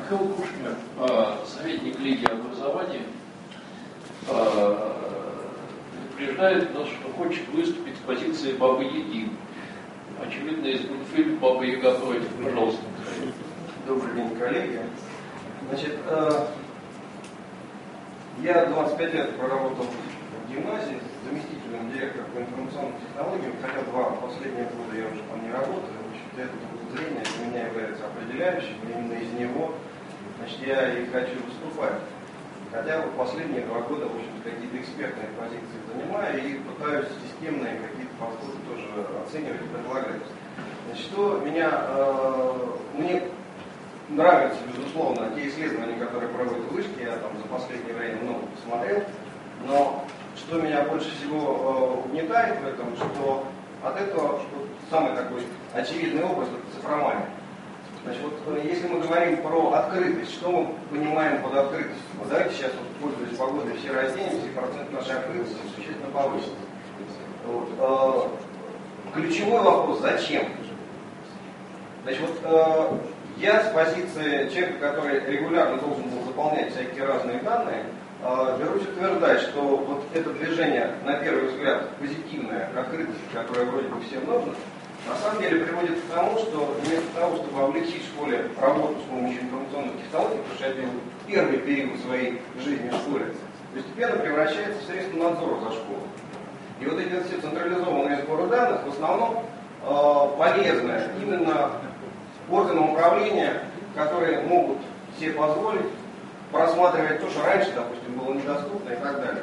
Михаил Кушнер, советник Лиги образования, предупреждает нас, что хочет выступить с позиции Бабы Яги. Очевидно, из мультфильма «Баба Яга против». Пожалуйста. Добрый день, коллеги. Значит, я 25 лет проработал в гимназии заместителем директора по информационным технологиям, хотя 2 последние года я уже там не работаю. В общем-то, это зрение для меня является определяющим, и именно из него, значит, я и хочу выступать. Хотя вот последние 2 года, в общем-то, какие-то экспертные позиции занимаю и пытаюсь системные какие-то подходы тоже оценивать и предлагать. Значит, что мне нравятся, безусловно, те исследования, которые проводят в Вышке, я там за последнее время много посмотрел, но что меня больше всего угнетает в этом, что от этого, что самый такой очевидный образ, это цифромания. Значит, вот если мы говорим про открытость, что мы понимаем под открытостью? Вот давайте сейчас, вот, пользуясь погодой, все разденемся, и процент нашей открытости существенно повысится. Вот. Ключевой вопрос, зачем? Значит, вот я с позиции человека, который регулярно должен был заполнять всякие разные данные, берусь утверждать, что вот это движение, на первый взгляд, позитивное, к открытости, которое вроде бы всем нужно, на самом деле приводит к тому, что вместо того, чтобы облегчить в школе работу с помощью информационных технологий, потому что я делал первый период своей жизни в школе, постепенно превращается в средство надзора за школой. И вот эти все централизованные сборы данных в основном полезны именно органам управления, которые могут себе позволить просматривать то, что раньше, допустим, было недоступно и так далее.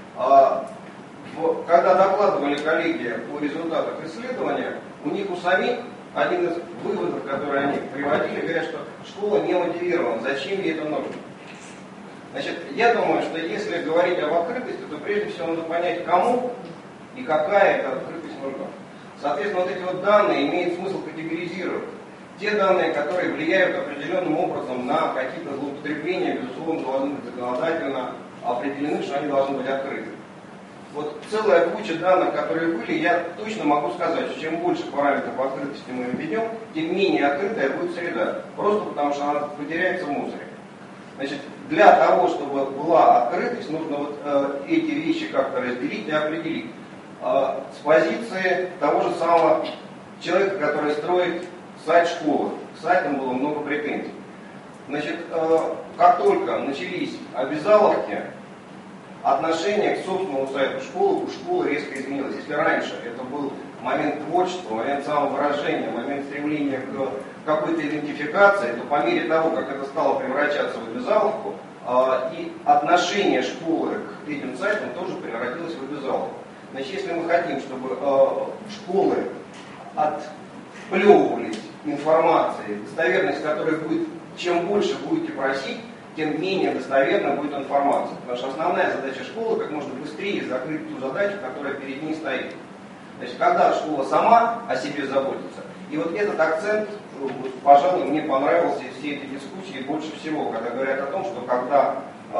Когда докладывали коллеги о результатах исследования, у них у самих один из выводов, которые они приводили, говорят, что школа не мотивирована, зачем ей это нужно. Значит, я думаю, что если говорить об открытости, то прежде всего надо понять, кому и какая эта открытость нужна. Соответственно, вот эти вот данные имеет смысл категоризировать. Те данные, которые влияют определенным образом на какие-то злоупотребления, безусловно, должны быть законодательно определены, что они должны быть открыты. Вот целая куча данных, которые были, я точно могу сказать, что чем больше параметров открытости мы введем, тем менее открытая будет среда. Просто потому, что она потеряется в мусоре. Значит, для того, чтобы была открытость, нужно вот эти вещи как-то разделить и определить. С позиции того же самого человека, который строит сайт школы. К сайтам было много претензий. Значит, как только начались обязаловки, отношение к собственному сайту школы у школы резко изменилось. Если раньше это был момент творчества, момент самовыражения, момент стремления к какой-то идентификации, то по мере того, как это стало превращаться в обязаловку, и отношение школы к этим сайтам тоже превратилось в обязаловку. Значит, если мы хотим, чтобы школы отплевывались информацией, достоверность которой будет, чем больше будете просить, тем менее достоверна будет информация. Потому что основная задача школы как можно быстрее закрыть ту задачу, которая перед ней стоит. Значит, когда школа сама о себе заботится, и вот этот акцент, пожалуй, мне понравился из всей этой дискуссии больше всего, когда говорят о том, что когда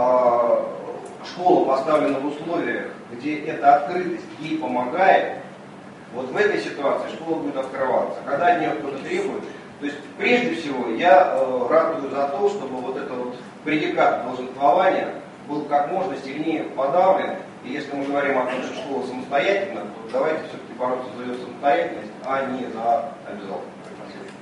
школа поставлена в условиях, где эта открытость ей помогает, вот в этой ситуации школа будет открываться. Когда от нее кто-то требует, то есть прежде всего я ратую за то, чтобы вот этот вот предикат долженствования был как можно сильнее подавлен. И если мы говорим о том, что школа самостоятельна, то давайте все-таки бороться за ее самостоятельность, а не за обязаловку.